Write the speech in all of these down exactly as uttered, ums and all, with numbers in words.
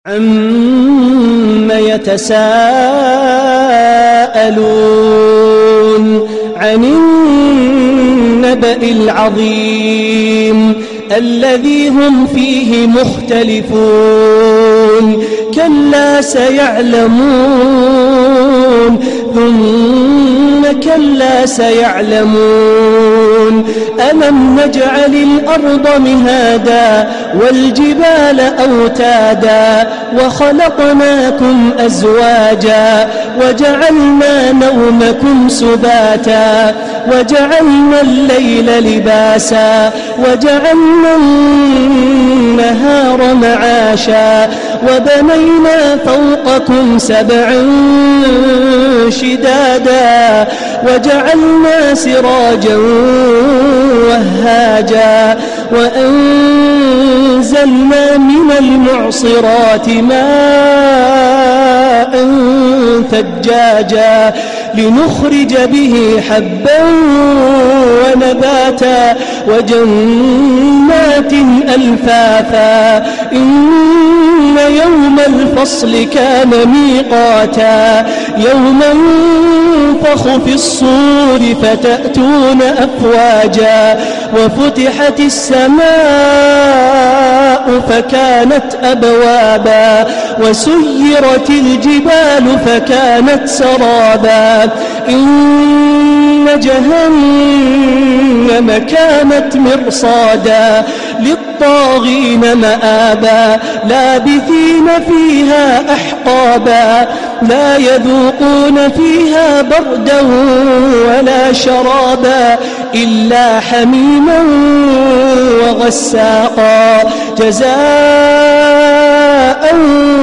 عَمَّ يَتَسَاءَلُونَ عَنِ النَّبَإِ الْعَظِيمِ الَّذِي هُمْ فِيهِ مُخْتَلِفُونَ كَلَّا سَيَعْلَمُونَ ثُمَّ كَلَّا سَيَعْلَمُونَ أَلَمْ نَجْعَلِ الْأَرْضَ مِهَادًا وَالْجِبَالَ أَوْتَادًا وَخَلَقْنَاكُمْ أَزْوَاجًا وَجَعَلْنَا نَوْمَكُمْ سُبَاتًا وَجَعَلْنَا اللَّيْلَ لِبَاسًا وَجَعَلْنَا النَّهَارَ مَعَاشًا وَبَنَيْنَا فَوْقَكُمْ سَبْعًا شِدَادًا وَجَعَلْنَا سِرَاجًا وَهَّاجًا وَأَنزَلْنَا مِنَ الْمُعْصِرَاتِ مَاءً ثَجَّاجًا لِنُخْرِجَ بِهِ حَبًّا وَنَبَاتًا وَجَنَّاتٍ أَلْفَافًا إِنَّ يَوْمَ الْفَصْلِ كَانَ مِيقَاتًا يَوْمَ يُنفَخُ فِي الصُّورِ فَتَأْتُونَ أَفْوَاجًا وَفُتِحَتِ السَّمَاءُ فَكَانَتْ أَبْوَابًا وَسُيِّرَتِ الْجِبَالُ فَكَانَتْ سَرَابًا إِنَّ جَهَنَّمَ كَانَتْ مِرْصَادًا لِلطَّاغِينَ مَآبًا لَابِثِينَ فِيهَا أَحْقَابًا لَا يَذُوقُونَ فِيهَا بَرْدًا وَلَا شَرَابًا إِلَّا حَمِيمًا وَغَسَّاقًا جَزَاءً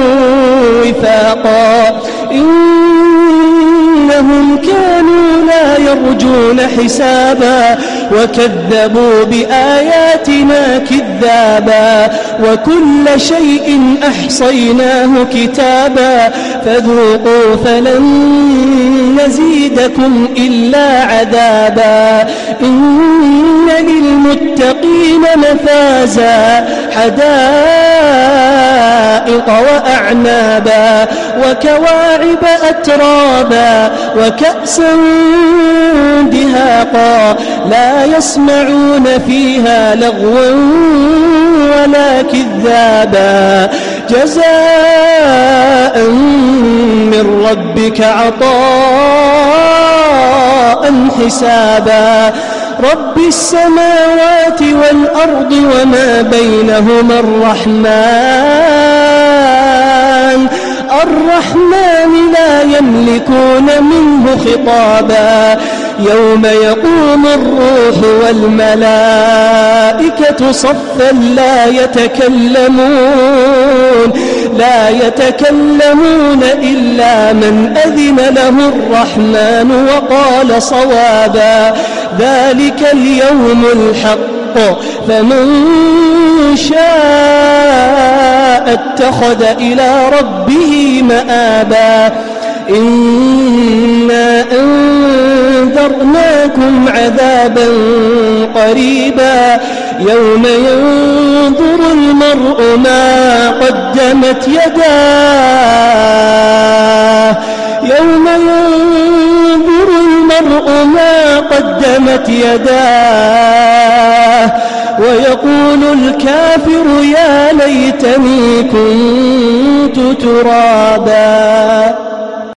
وِفَاقًا إِنَّهُمْ كَانُوا لا يرجون حسابا وكذبوا بآياتنا كذابا وكل شيء أحصيناه كتابا فذوقوا فلن نزيدكم إلا عذابا إن للمتقين مفازا حدائق وأعنابا وكواعب أترابا وكأسا دهاقا لا يسمعون فيها لغوا ولا كذابا جزاء من ربك عطاء حسابا رب السماوات والأرض وما بينهما الرحمن الرحمن لا يملكون منه خطابا يوم يقوم الروح والملائكة صفا لا يتكلمون لا يتكلمون إلا من أذن له الرحمن وقال صوابا ذلك اليوم الحق فمن شاء اتخذ إلى ربه مآبا إنا أنذرناكم عذابا قريبا يوم ينظر المرء ما قدمت يداه يوم ينظر المرء ما قدمت يداه ويقول الكافر يا ليتني كنت ترابا.